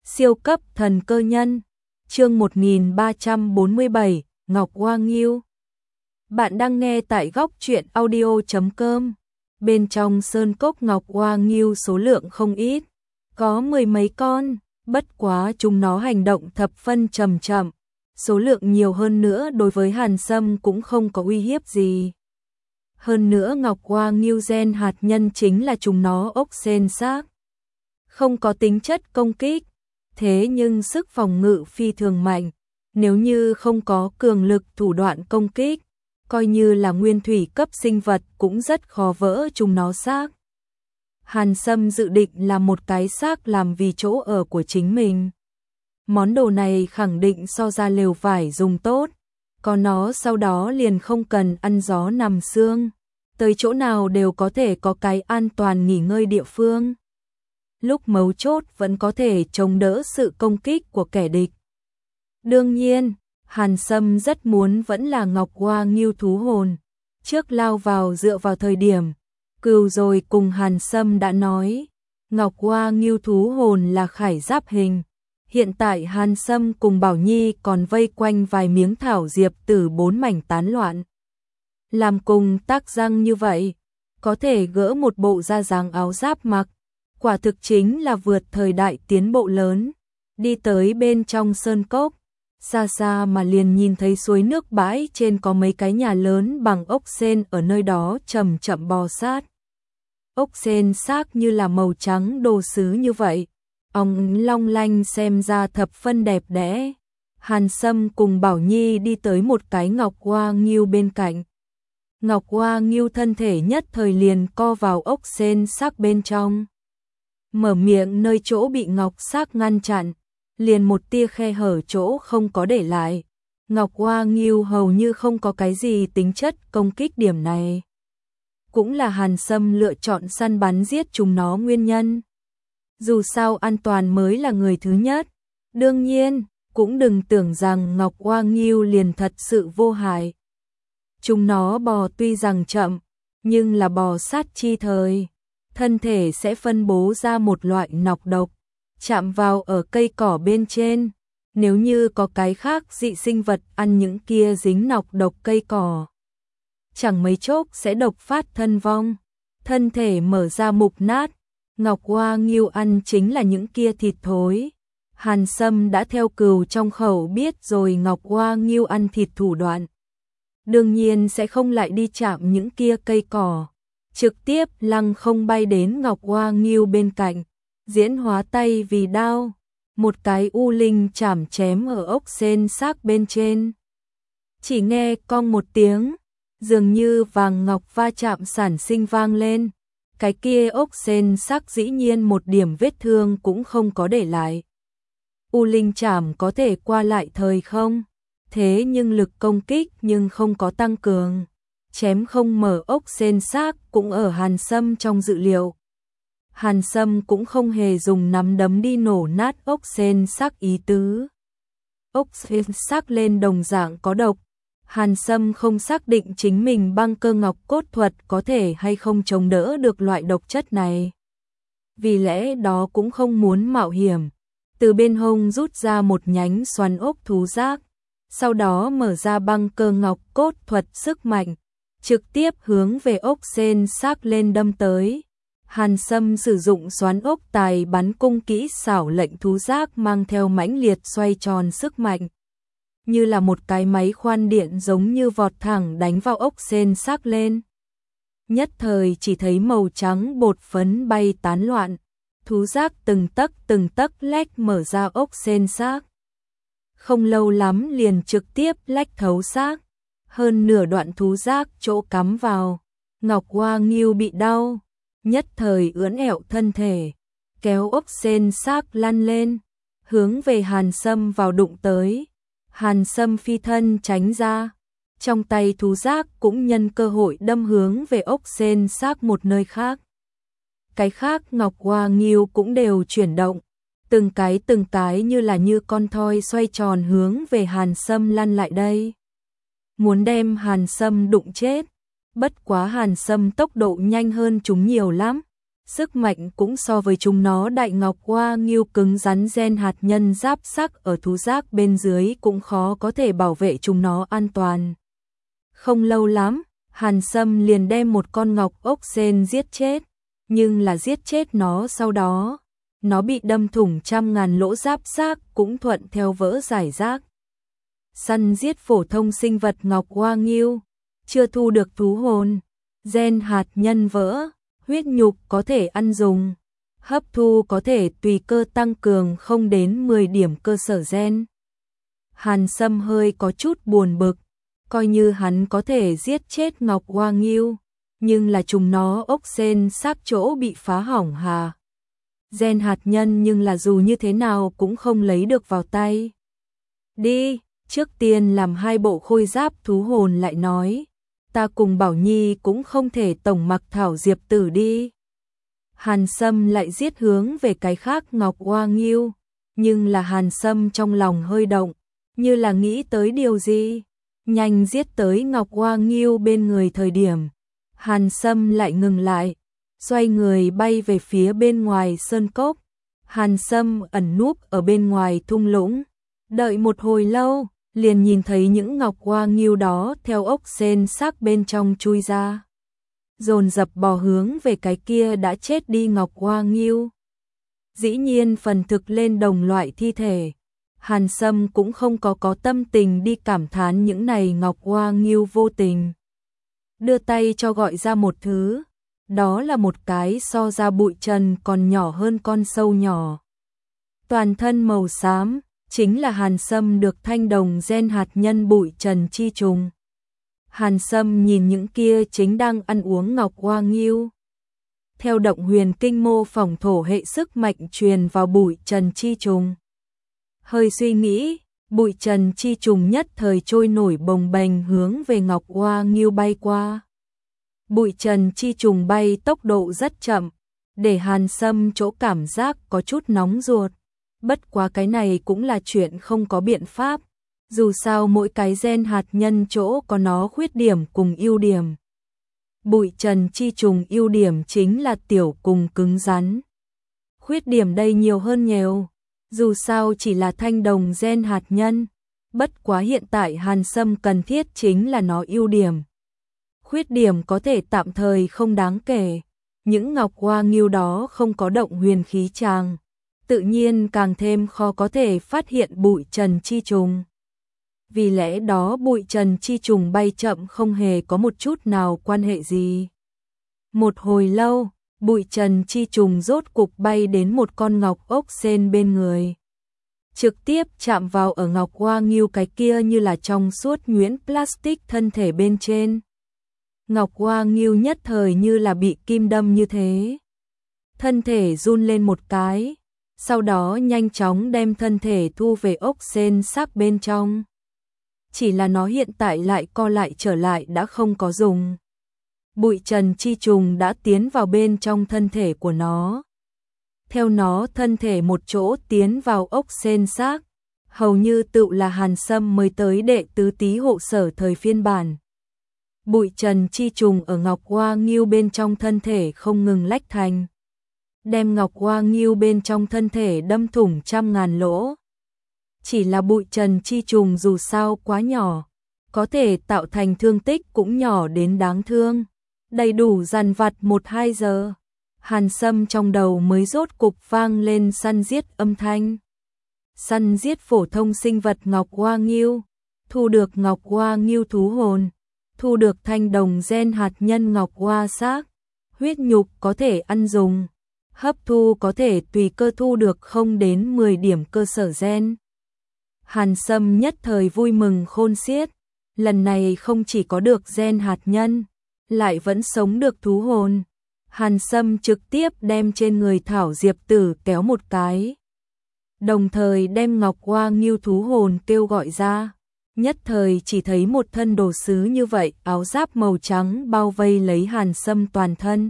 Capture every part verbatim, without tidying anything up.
Siêu cấp thần cơ nhân. Chương một nghìn ba trăm bốn mươi bảy, Ngọc Hoa Nghiêu. Bạn đang nghe tại góc truyện audio chấm com. Bên trong sơn cốc Ngọc Hoa Nghiêu số lượng không ít, có mười mấy con, bất quá chúng nó hành động thập phân chậm chậm, số lượng nhiều hơn nữa đối với Hàn Sâm cũng không có uy hiếp gì. Hơn nữa Ngọc Hoa Nghiêu gen hạt nhân chính là chúng nó ốc sên xác, không có tính chất công kích, thế nhưng sức phòng ngự phi thường mạnh, nếu như không có cường lực thủ đoạn công kích, coi như là nguyên thủy cấp sinh vật cũng rất khó vỡ chúng nó xác. Hàn Sâm dự định làm một cái xác làm vì chỗ ở của chính mình. Món đồ này khẳng định so ra lều vải dùng tốt, có nó sau đó liền không cần ăn gió nằm sương, tới chỗ nào đều có thể có cái an toàn nghỉ ngơi địa phương. Lúc mấu chốt vẫn có thể chống đỡ sự công kích của kẻ địch. Đương nhiên, Hàn Sâm rất muốn vẫn là Ngọc Hoa Nghiêu thú hồn. Trước lao vào dựa vào thời điểm, Cừu rồi cùng Hàn Sâm đã nói, Ngọc Hoa Nghiêu thú hồn là khải giáp hình. Hiện tại Hàn Sâm cùng Bảo Nhi còn vây quanh vài miếng thảo diệp tử bốn mảnh tán loạn. Làm cùng tác răng như vậy, có thể gỡ một bộ da dáng áo giáp mặc. Quả thực chính là vượt thời đại tiến bộ lớn. Đi tới bên trong sơn cốc, xa xa mà liền nhìn thấy suối nước bãi trên có mấy cái nhà lớn bằng ốc sên ở nơi đó chậm chậm bò sát. Ốc sên xác như là màu trắng đồ sứ như vậy, óng long lanh xem ra thập phân đẹp đẽ. Hàn Sâm cùng Bảo Nhi đi tới một cái Ngọc Hoa Nghiêu bên cạnh. Ngọc Hoa Nghiêu thân thể nhất thời liền co vào ốc sên xác bên trong. Mở miệng nơi chỗ bị ngọc xác ngăn chặn, liền một tia khe hở chỗ không có để lại. Ngọc Hoa Nghiêu hầu như không có cái gì tính chất công kích điểm này. Cũng là Hàn Sâm lựa chọn săn bắn giết chúng nó nguyên nhân. Dù sao an toàn mới là người thứ nhất. Đương nhiên, cũng đừng tưởng rằng Ngọc Hoa Nghiêu liền thật sự vô hại. Chúng nó bò tuy rằng chậm, nhưng là bò sát chi thời. Thân thể sẽ phân bố ra một loại nọc độc, chạm vào ở cây cỏ bên trên. Nếu như có cái khác dị sinh vật ăn những kia dính nọc độc cây cỏ, chẳng mấy chốc sẽ độc phát thân vong, thân thể mở ra mục nát. Ngọc Hoa Nghiêu ăn chính là những kia thịt thối. Hàn Sâm đã theo Cừu trong khẩu biết rồi Ngọc Hoa Nghiêu ăn thịt thủ đoạn. Đương nhiên sẽ không lại đi chạm những kia cây cỏ, trực tiếp lăng không bay đến Ngọc Hoa Nghiêu bên cạnh, diễn hóa tay vì đao, một cái u linh chảm chém ở ốc sên xác bên trên. Chỉ nghe cong một tiếng, dường như vàng ngọc va chạm sản sinh vang lên, cái kia ốc sên xác dĩ nhiên một điểm vết thương cũng không có để lại. U linh chảm có thể qua lại thời không, thế nhưng lực công kích nhưng không có tăng cường. Chém không mở ốc sên xác cũng ở Hàn Sâm trong dự liệu. Hàn Sâm cũng không hề dùng nắm đấm đi nổ nát ốc sên xác ý tứ. Ốc sên xác lên đồng dạng có độc. Hàn Sâm không xác định chính mình băng cơ ngọc cốt thuật có thể hay không chống đỡ được loại độc chất này. Vì lẽ đó cũng không muốn mạo hiểm. Từ bên hông rút ra một nhánh xoắn ốc thú giác. Sau đó mở ra băng cơ ngọc cốt thuật sức mạnh, trực tiếp hướng về ốc sên xác lên đâm tới. Hàn Sâm sử dụng xoắn ốc tài bắn cung kỹ xảo lệnh thú giác mang theo mãnh liệt xoay tròn sức mạnh. Như là một cái máy khoan điện giống như vọt thẳng đánh vào ốc sên xác lên. Nhất thời chỉ thấy màu trắng bột phấn bay tán loạn, thú giác từng tấc từng tấc lách mở ra ốc sên xác. Không lâu lắm liền trực tiếp lách thấu xác. Hơn nửa đoạn thú giác chỗ cắm vào. Ngọc Hoa Nghiêu bị đau, nhất thời ưỡn ẹo thân thể, kéo ốc sên xác lăn lên, hướng về Hàn Sâm vào đụng tới. Hàn Sâm phi thân tránh ra, trong tay thú giác cũng nhân cơ hội đâm hướng về ốc sên xác một nơi khác. Cái khác Ngọc Hoa Nghiêu cũng đều chuyển động, từng cái từng cái như là như con thoi xoay tròn hướng về Hàn Sâm lăn lại đây. Muốn đem Hàn Sâm đụng chết, bất quá Hàn Sâm tốc độ nhanh hơn chúng nhiều lắm, sức mạnh cũng so với chúng nó đại. Ngọc Hoa Nghiêu cứng rắn, gen hạt nhân giáp sắc ở thú giác bên dưới cũng khó có thể bảo vệ chúng nó an toàn. Không lâu lắm, Hàn Sâm liền đem một con ngọc ốc sên giết chết, nhưng là giết chết nó sau đó, nó bị đâm thủng trăm ngàn lỗ, giáp xác cũng thuận theo vỡ rải rác. Săn giết phổ thông sinh vật. Ngọc Hoa Nghiêu chưa thu được thú hồn, gen hạt nhân vỡ, huyết nhục có thể ăn dùng, hấp thu có thể tùy cơ tăng cường không đến mười điểm cơ sở gen. Hàn Sâm hơi có chút buồn bực, coi như hắn có thể giết chết Ngọc Hoa Nghiêu, nhưng là chúng nó ốc sên xác chỗ bị phá hỏng hà. Gen hạt nhân nhưng là dù như thế nào cũng không lấy được vào tay. Đi, trước tiên làm hai bộ khôi giáp thú hồn lại nói. Ta cùng Bảo Nhi cũng không thể tổng mặc thảo diệp tử đi. Hàn Sâm lại giết hướng về cái khác Ngọc Hoa Nghiêu, nhưng là Hàn Sâm trong lòng hơi động, như là nghĩ tới điều gì. Nhanh giết tới Ngọc Hoa Nghiêu bên người thời điểm, Hàn Sâm lại ngừng lại, xoay người bay về phía bên ngoài sơn cốc. Hàn Sâm ẩn núp ở bên ngoài thung lũng, đợi một hồi lâu, liền nhìn thấy những Ngọc Hoa Nghiêu đó theo ốc sên xác bên trong chui ra, dồn dập bò hướng về cái kia đã chết đi Ngọc Hoa Nghiêu. Dĩ nhiên phần thực lên đồng loại thi thể, Hàn Sâm cũng không có có tâm tình đi cảm thán những này Ngọc Hoa Nghiêu vô tình. Đưa tay cho gọi ra một thứ, đó là một cái so ra bụi trần còn nhỏ hơn con sâu nhỏ. Toàn thân màu xám, chính là Hàn Sâm được thanh đồng gen hạt nhân bụi trần chi trùng. Hàn Sâm nhìn những kia chính đang ăn uống Ngọc Hoa Nghiêu. Theo động huyền kinh mô phỏng thổ hệ sức mạnh truyền vào bụi trần chi trùng. Hơi suy nghĩ, bụi trần chi trùng nhất thời trôi nổi bồng bềnh hướng về Ngọc Hoa Nghiêu bay qua. Bụi trần chi trùng bay tốc độ rất chậm, để Hàn Sâm chỗ cảm giác có chút nóng ruột. Bất quá cái này cũng là chuyện không có biện pháp, dù sao mỗi cái gen hạt nhân chỗ có nó khuyết điểm cùng ưu điểm. Bụi trần chi trùng ưu điểm chính là tiểu cùng cứng rắn. Khuyết điểm đây nhiều hơn nhiều, dù sao chỉ là thanh đồng gen hạt nhân, bất quá hiện tại Hàn Sâm cần thiết chính là nó ưu điểm. Khuyết điểm có thể tạm thời không đáng kể, những Ngọc Hoa Nghiêu đó không có động huyền khí tràng, tự nhiên càng thêm khó có thể phát hiện bụi trần chi trùng. Vì lẽ đó bụi trần chi trùng bay chậm không hề có một chút nào quan hệ gì. Một hồi lâu, bụi trần chi trùng rốt cục bay đến một con ngọc ốc sên bên người. Trực tiếp chạm vào ở Ngọc Hoa Nghiêu cái kia như là trong suốt nhuyễn plastic thân thể bên trên. Ngọc Hoa Nghiêu nhất thời như là bị kim đâm như thế. Thân thể run lên một cái, sau đó nhanh chóng đem thân thể thu về ốc sên xác bên trong. Chỉ là nó hiện tại lại co lại trở lại đã không có dùng. Bụi trần chi trùng đã tiến vào bên trong thân thể của nó. Theo nó thân thể một chỗ tiến vào ốc sên xác, hầu như tự là Hàn Sâm mới tới đệ tứ tý hộ sở thời phiên bản. Bụi trần chi trùng ở Ngọc Hoa Nghiêu bên trong thân thể không ngừng lách thành, đem Ngọc Hoa Nghiêu bên trong thân thể đâm thủng trăm ngàn lỗ. Chỉ là bụi trần chi trùng dù sao quá nhỏ, có thể tạo thành thương tích cũng nhỏ đến đáng thương. Đầy đủ dằn vặt một hai giờ, Hàn Sâm trong đầu mới rốt cục vang lên săn giết âm thanh. Săn giết phổ thông sinh vật Ngọc Hoa Nghiêu, thu được Ngọc Hoa Nghiêu thú hồn, thu được thanh đồng gen hạt nhân Ngọc Hoa xác, huyết nhục có thể ăn dùng, hấp thu có thể tùy cơ thu được không đến mười điểm cơ sở gen. Hàn Sâm nhất thời vui mừng khôn xiết, lần này không chỉ có được gen hạt nhân, lại vẫn sống được thú hồn. Hàn Sâm trực tiếp đem trên người thảo diệp tử kéo một cái, đồng thời đem Ngọc Hoa Nghiêu thú hồn kêu gọi ra. Nhất thời chỉ thấy một thân đồ sứ như vậy, áo giáp màu trắng bao vây lấy Hàn Sâm toàn thân.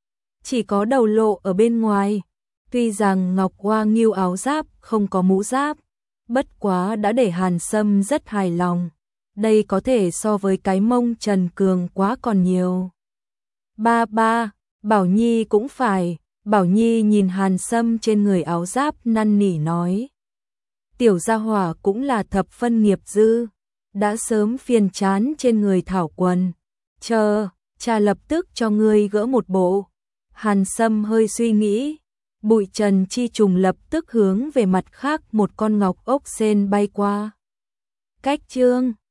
Chỉ có đầu lộ ở bên ngoài, tuy rằng Ngọc Hoa Nghiêu áo giáp không có mũ giáp, bất quá đã để Hàn Sâm rất hài lòng. Đây có thể so với cái mông Trần Cường quá còn nhiều. Ba ba, Bảo Nhi cũng phải. Bảo Nhi nhìn Hàn Sâm trên người áo giáp năn nỉ nói. Tiểu gia hỏa cũng là thập phân nghiệp dư, đã sớm phiền chán trên người thảo quần. Chờ, cha lập tức cho ngươi gỡ một bộ. Hàn Sâm hơi suy nghĩ, bụi trần chi trùng lập tức hướng về mặt khác một con ngọc ốc sên bay qua. Cách chương